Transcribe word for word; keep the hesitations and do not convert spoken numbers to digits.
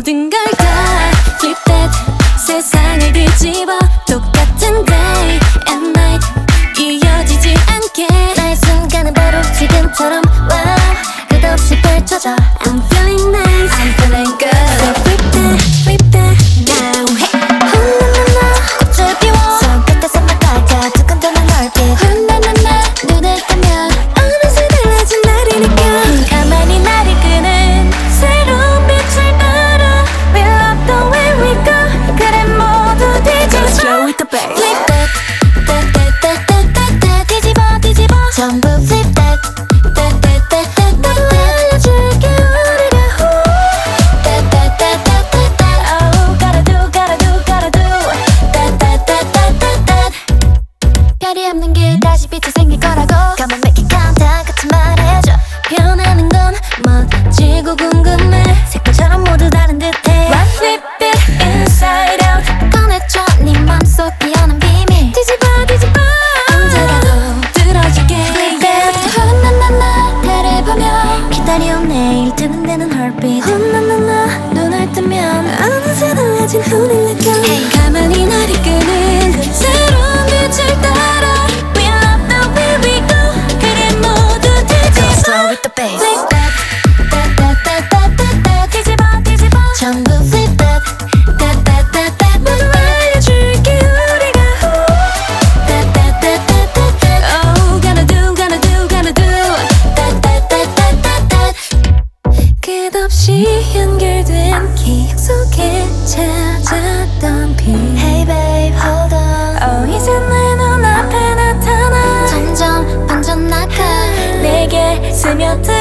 모든 걸 다 flip that 세상을 뒤집어 똑같은 day and night 이어지지 않게 나의 순간은 바로 지금처럼 wow 끝없이 펼쳐져 I'm feeling nice I'm feeling good So flip that flip that now 훌라라라 꽃을 피워 손끝에서 막 다가 두근두근 얼핏 훌라라라 눈을 뜨면 어느새 달라진 나를 느껴 가만히 나를 끄는 새로운 빛을 따라 We love the way we go 그래 모두 뒤집어 Slow with the bass flip that that that that that that that 뒤집어 뒤집어 전부 flip that that that that that 너도 알려줄게 우리가 후 that that that that that that Oh gotta do gotta do gotta do that that that that that that 별이 없는 게 다시 빛이 생길 거라고 Come on make it count down 같이 말해줘 변하는 건 멋지고 궁금해 색깔처럼 모두 다른 듯해 Why flip it inside out 꺼내줘 네 맘속 피어난 비밀 뒤집어 뒤집어 언제라도 들어줄게 Flip it 훗나나나 달을 보며 기다려온 내일 두근대는 heartbeat 훗나나나 눈을 뜨면 어느새 달라진 우릴 느껴 가만히 나를 끄는 새로운 빛을 따라 We love the way we go 그래 모두 뒤집어 Slow with the bass Flip that that that that that that that 뒤집어 뒤집어 전부 flip that that that that that 모두 알려줄게 우리가 후 that that that that that that Oh gotta do gotta do gotta do that that that that that that 끝없이 연결된 기억 속에 찾았던 빛 Hey babe hold on Oh 이제 내 눈앞에 나타나 점점 번져나가 내게 스며들